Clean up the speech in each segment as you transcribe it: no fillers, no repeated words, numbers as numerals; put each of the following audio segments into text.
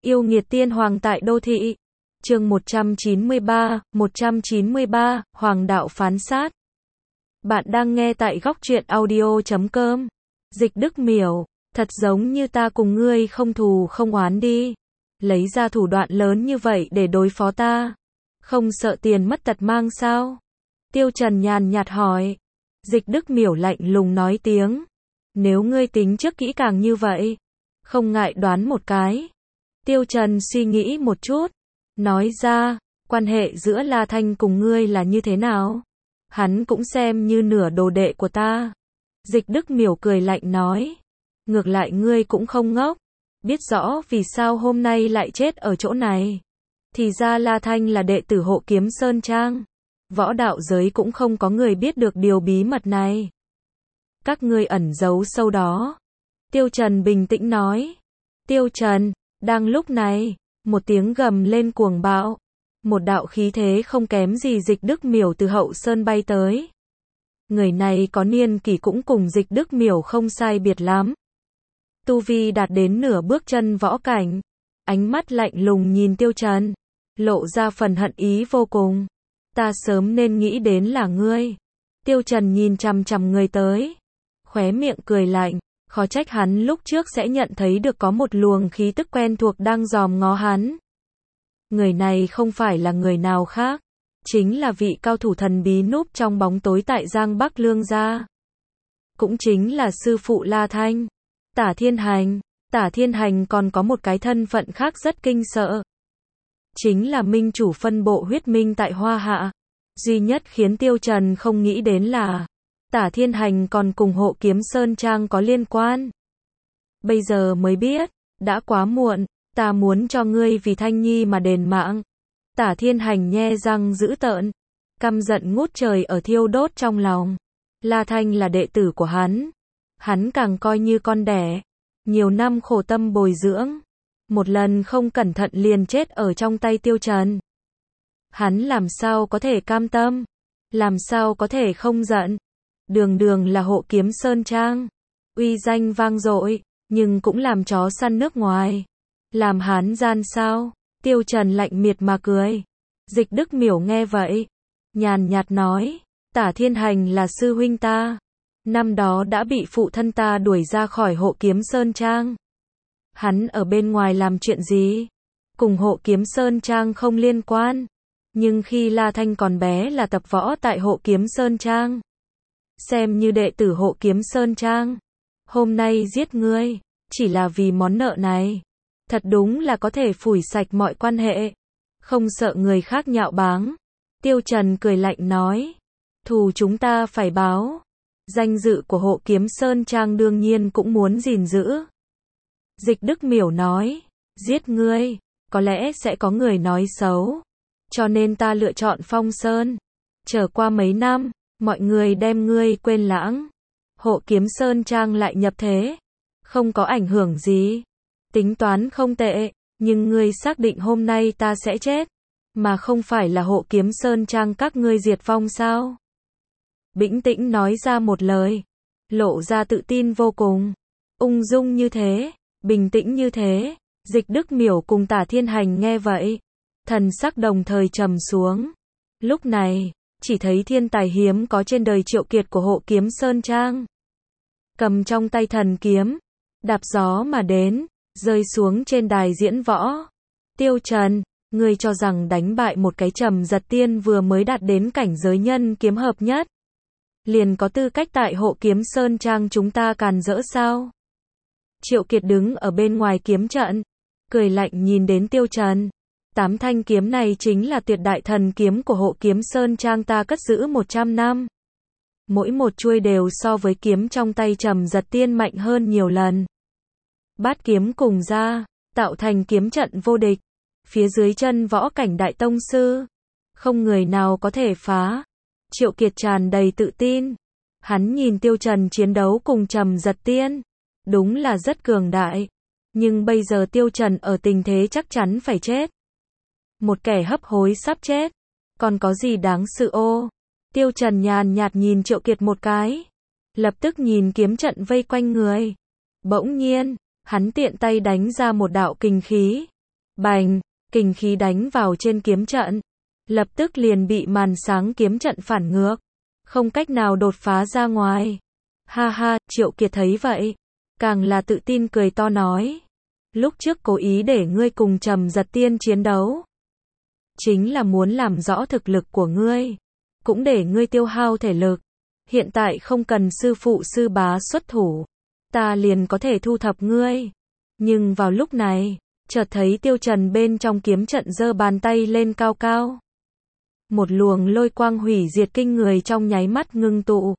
Yêu nghiệt tiên hoàng tại đô thị. Chương 193, Hoàng đạo phán sát. Bạn đang nghe tại góc truyện audio.com. Dịch Đức Miểu, thật giống như ta cùng ngươi không thù không oán đi. Lấy ra thủ đoạn lớn như vậy để đối phó ta. Không sợ tiền mất tật mang sao? Tiêu Trần nhàn nhạt hỏi. Dịch Đức Miểu lạnh lùng nói tiếng. Nếu ngươi tính trước kỹ càng như vậy, không ngại đoán một cái. Tiêu Trần suy nghĩ một chút, nói ra, quan hệ giữa La Thanh cùng ngươi là như thế nào? Hắn cũng xem như nửa đồ đệ của ta. Dịch Đức Miểu cười lạnh nói, ngược lại ngươi cũng không ngốc, biết rõ vì sao hôm nay lại chết ở chỗ này. Thì ra La Thanh là đệ tử Hộ Kiếm Sơn Trang. Võ đạo giới cũng không có người biết được điều bí mật này. Các ngươi ẩn giấu sâu đó. Tiêu Trần bình tĩnh nói. Tiêu Trần, đang lúc này, một tiếng gầm lên cuồng bạo. Một đạo khí thế không kém gì Dịch Đức Miểu từ hậu sơn bay tới. Người này có niên kỷ cũng cùng Dịch Đức Miểu không sai biệt lắm. Tu vi đạt đến nửa bước chân võ cảnh. Ánh mắt lạnh lùng nhìn Tiêu Trần, lộ ra phần hận ý vô cùng. Ta sớm nên nghĩ đến là ngươi. Tiêu Trần nhìn chằm chằm người tới, khóe miệng cười lạnh, khó trách hắn lúc trước sẽ nhận thấy được có một luồng khí tức quen thuộc đang dòm ngó hắn. Người này không phải là người nào khác, chính là vị cao thủ thần bí núp trong bóng tối tại Giang Bắc Lương gia. Cũng chính là sư phụ La Thanh, Tả Thiên Hành. Tả Thiên Hành còn có một cái thân phận khác rất kinh sợ. Chính là minh chủ phân bộ huyết minh tại Hoa Hạ. Duy nhất khiến Tiêu Trần không nghĩ đến là Tả Thiên Hành còn cùng Hộ Kiếm Sơn Trang có liên quan. Bây giờ mới biết, đã quá muộn, ta muốn cho ngươi vì Thanh Nhi mà đền mạng. Tả Thiên Hành nhe răng dữ tợn, căm giận ngút trời ở thiêu đốt trong lòng. La Thanh là đệ tử của hắn càng coi như con đẻ. Nhiều năm khổ tâm bồi dưỡng, một lần không cẩn thận liền chết ở trong tay Tiêu Trần. Hắn làm sao có thể cam tâm, làm sao có thể không giận. Đường đường là Hộ Kiếm Sơn Trang, uy danh vang dội, nhưng cũng làm chó săn nước ngoài. Làm hắn gian sao? Tiêu Trần lạnh miệt mà cười. Dịch Đức Miểu nghe vậy, nhàn nhạt nói, Tả Thiên Hành là sư huynh ta. Năm đó đã bị phụ thân ta đuổi ra khỏi Hộ Kiếm Sơn Trang. Hắn ở bên ngoài làm chuyện gì? Cùng Hộ Kiếm Sơn Trang không liên quan. Nhưng khi La Thanh còn bé là tập võ tại Hộ Kiếm Sơn Trang. Xem như đệ tử Hộ Kiếm Sơn Trang. Hôm nay giết ngươi, chỉ là vì món nợ này. Thật đúng là có thể phủi sạch mọi quan hệ. Không sợ người khác nhạo báng. Tiêu Trần cười lạnh nói. Thù chúng ta phải báo. Danh dự của Hộ Kiếm Sơn Trang đương nhiên cũng muốn gìn giữ. Dịch Đức Miểu nói. Giết ngươi, có lẽ sẽ có người nói xấu. Cho nên ta lựa chọn Phong Sơn. Trở qua mấy năm, mọi người đem ngươi quên lãng. Hộ Kiếm Sơn Trang lại nhập thế. Không có ảnh hưởng gì. Tính toán không tệ, nhưng ngươi xác định hôm nay ta sẽ chết. Mà không phải là Hộ Kiếm Sơn Trang các ngươi diệt vong sao? Bĩnh tĩnh nói ra một lời. Lộ ra tự tin vô cùng. Ung dung như thế, bình tĩnh như thế. Dịch Đức Miểu cùng Tả Thiên Hành nghe vậy, thần sắc đồng thời trầm xuống. Lúc này, chỉ thấy thiên tài hiếm có trên đời Triệu Kiệt của Hộ Kiếm Sơn Trang. Cầm trong tay thần kiếm, đạp gió mà đến, rơi xuống trên đài diễn võ. Tiêu Trần, ngươi cho rằng đánh bại một cái Trầm Giật Tiên vừa mới đạt đến cảnh giới nhân kiếm hợp nhất, liền có tư cách tại Hộ Kiếm Sơn Trang chúng ta càn rỡ sao? Triệu Kiệt đứng ở bên ngoài kiếm trận, cười lạnh nhìn đến Tiêu Trần. 8 thanh kiếm này chính là tuyệt đại thần kiếm của Hộ Kiếm Sơn Trang ta cất giữ 100 năm. Mỗi một chuôi đều so với kiếm trong tay Trầm Giật Tiên mạnh hơn nhiều lần. Bát kiếm cùng ra, tạo thành kiếm trận vô địch. Phía dưới chân võ cảnh đại tông sư, không người nào có thể phá. Triệu Kiệt tràn đầy tự tin. Hắn nhìn Tiêu Trần chiến đấu cùng Trầm Giật Tiên, đúng là rất cường đại. Nhưng bây giờ Tiêu Trần ở tình thế chắc chắn phải chết. Một kẻ hấp hối sắp chết, còn có gì đáng sự ô? Tiêu Trần nhàn nhạt nhìn Triệu Kiệt một cái, lập tức nhìn kiếm trận vây quanh người. Bỗng nhiên, hắn tiện tay đánh ra một đạo kình khí, Bành, kình khí đánh vào trên kiếm trận. Lập tức liền bị màn sáng kiếm trận phản ngược. Không cách nào đột phá ra ngoài. Ha ha, Triệu Kiệt thấy vậy. Càng là tự tin cười to nói. Lúc trước cố ý để ngươi cùng Trầm Giật Tiên chiến đấu. Chính là muốn làm rõ thực lực của ngươi. Cũng để ngươi tiêu hao thể lực. Hiện tại không cần sư phụ sư bá xuất thủ. Ta liền có thể thu thập ngươi. Nhưng vào lúc này, chợt thấy Tiêu Trần bên trong kiếm trận giơ bàn tay lên cao cao. Một luồng lôi quang hủy diệt kinh người trong nháy mắt ngưng tụ.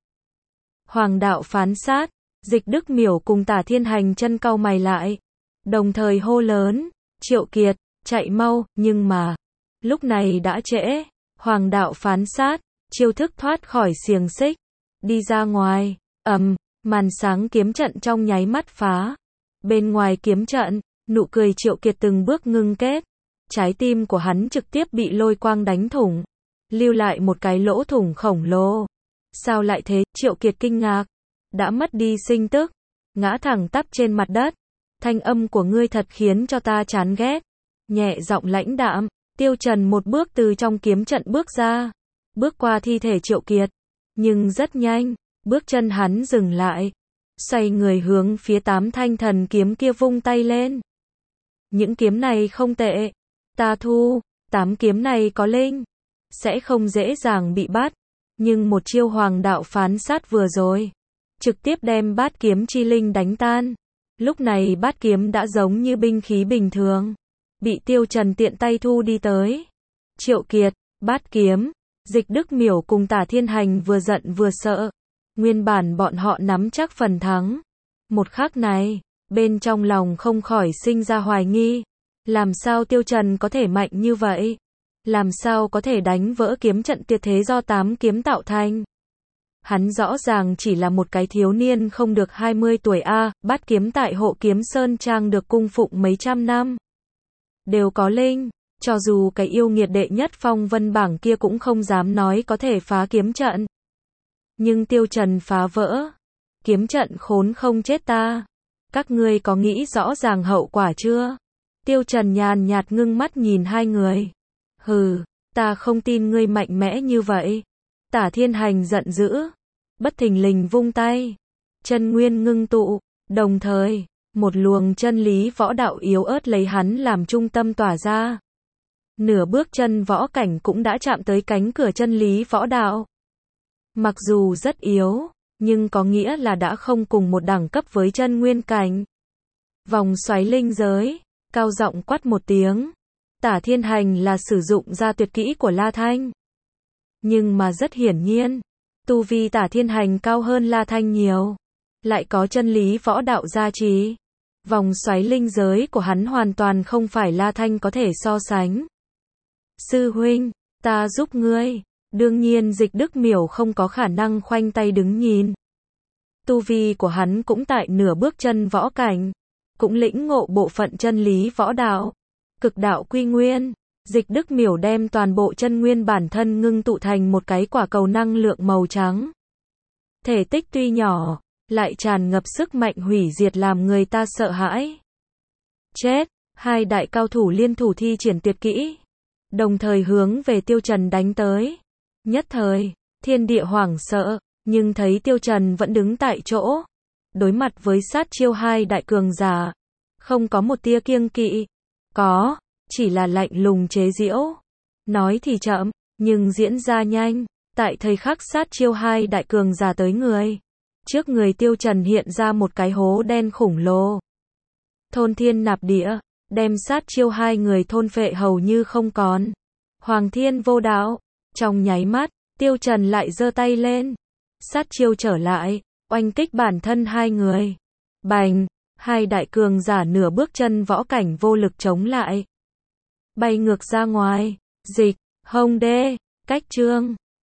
Hoàng đạo phán sát, Dịch Đức Miểu cùng Tả Thiên Hành chân cau mày lại. Đồng thời hô lớn, Triệu Kiệt, chạy mau, nhưng mà, lúc này đã trễ. Hoàng đạo phán sát, chiêu thức thoát khỏi xiềng xích, đi ra ngoài, màn sáng kiếm trận trong nháy mắt phá. Bên ngoài kiếm trận, nụ cười Triệu Kiệt từng bước ngưng kết. Trái tim của hắn trực tiếp bị lôi quang đánh thủng, lưu lại một cái lỗ thủng khổng lồ. Sao lại thế? Triệu Kiệt kinh ngạc, đã mất đi sinh tức, ngã thẳng tắp trên mặt đất. Thanh âm của ngươi thật khiến cho ta chán ghét. Nhẹ giọng lãnh đạm, Tiêu Trần một bước từ trong kiếm trận bước ra, bước qua thi thể Triệu Kiệt. Nhưng rất nhanh, bước chân hắn dừng lại, xoay người hướng phía 8 thanh thần kiếm kia vung tay lên. Những kiếm này không tệ, ta thu, 8 kiếm này có linh, sẽ không dễ dàng bị bắt. Nhưng một chiêu hoàng đạo phán sát vừa rồi, trực tiếp đem bát kiếm chi linh đánh tan. Lúc này bát kiếm đã giống như binh khí bình thường, bị Tiêu Trần tiện tay thu đi tới. Triệu Kiệt, bát kiếm. Dịch Đức Miểu cùng Tả Thiên Hành vừa giận vừa sợ. Nguyên bản bọn họ nắm chắc phần thắng. Một khắc này, bên trong lòng không khỏi sinh ra hoài nghi. Làm sao Tiêu Trần có thể mạnh như vậy? Làm sao có thể đánh vỡ kiếm trận tuyệt thế do 8 kiếm tạo thành? Hắn rõ ràng chỉ là một cái thiếu niên không được 20 tuổi a, bát kiếm tại Hộ Kiếm Sơn Trang được cung phụng mấy trăm năm. Đều có linh, cho dù cái yêu nghiệt đệ nhất phong vân bảng kia cũng không dám nói có thể phá kiếm trận. Nhưng Tiêu Trần phá vỡ. Kiếm trận khốn không chết ta. Các ngươi có nghĩ rõ ràng hậu quả chưa? Tiêu Trần nhàn nhạt ngưng mắt nhìn hai người. Hừ, ta không tin ngươi mạnh mẽ như vậy. Tả Thiên Hành giận dữ, bất thình lình vung tay, chân nguyên ngưng tụ, đồng thời, một luồng chân lý võ đạo yếu ớt lấy hắn làm trung tâm tỏa ra. Nửa bước chân võ cảnh cũng đã chạm tới cánh cửa chân lý võ đạo. Mặc dù rất yếu, nhưng có nghĩa là đã không cùng một đẳng cấp với chân nguyên cảnh. Vòng xoáy linh giới, cao giọng quát một tiếng. Tả Thiên Hành là sử dụng ra tuyệt kỹ của La Thanh. Nhưng mà rất hiển nhiên, tu vi Tả Thiên Hành cao hơn La Thanh nhiều. Lại có chân lý võ đạo gia trì. Vòng xoáy linh giới của hắn hoàn toàn không phải La Thanh có thể so sánh. Sư huynh, ta giúp ngươi. Đương nhiên Dịch Đức Miểu không có khả năng khoanh tay đứng nhìn. Tu vi của hắn cũng tại nửa bước chân võ cảnh. Cũng lĩnh ngộ bộ phận chân lý võ đạo. Cực đạo quy nguyên. Dịch Đức Miểu đem toàn bộ chân nguyên bản thân ngưng tụ thành một cái quả cầu năng lượng màu trắng. Thể tích tuy nhỏ, lại tràn ngập sức mạnh hủy diệt làm người ta sợ hãi. Chết, hai đại cao thủ liên thủ thi triển tuyệt kỹ, đồng thời hướng về Tiêu Trần đánh tới. Nhất thời, thiên địa hoảng sợ, nhưng thấy Tiêu Trần vẫn đứng tại chỗ, đối mặt với sát chiêu hai đại cường giả, không có một tia kiêng kỵ, chỉ là lạnh lùng chế giễu. Nói thì chậm, nhưng diễn ra nhanh, tại thời khắc sát chiêu hai đại cường giả tới người. Trước người Tiêu Trần hiện ra một cái hố đen khủng lồ. Thôn thiên nạp địa, đem sát chiêu hai người thôn phệ hầu như không còn. Hoàng thiên vô đạo, trong nháy mắt, Tiêu Trần lại giơ tay lên. Sát chiêu trở lại, oanh kích bản thân hai người. Bành, hai đại cường giả nửa bước chân võ cảnh vô lực chống lại. Bay ngược ra ngoài, dịch, hông đê, cách chương.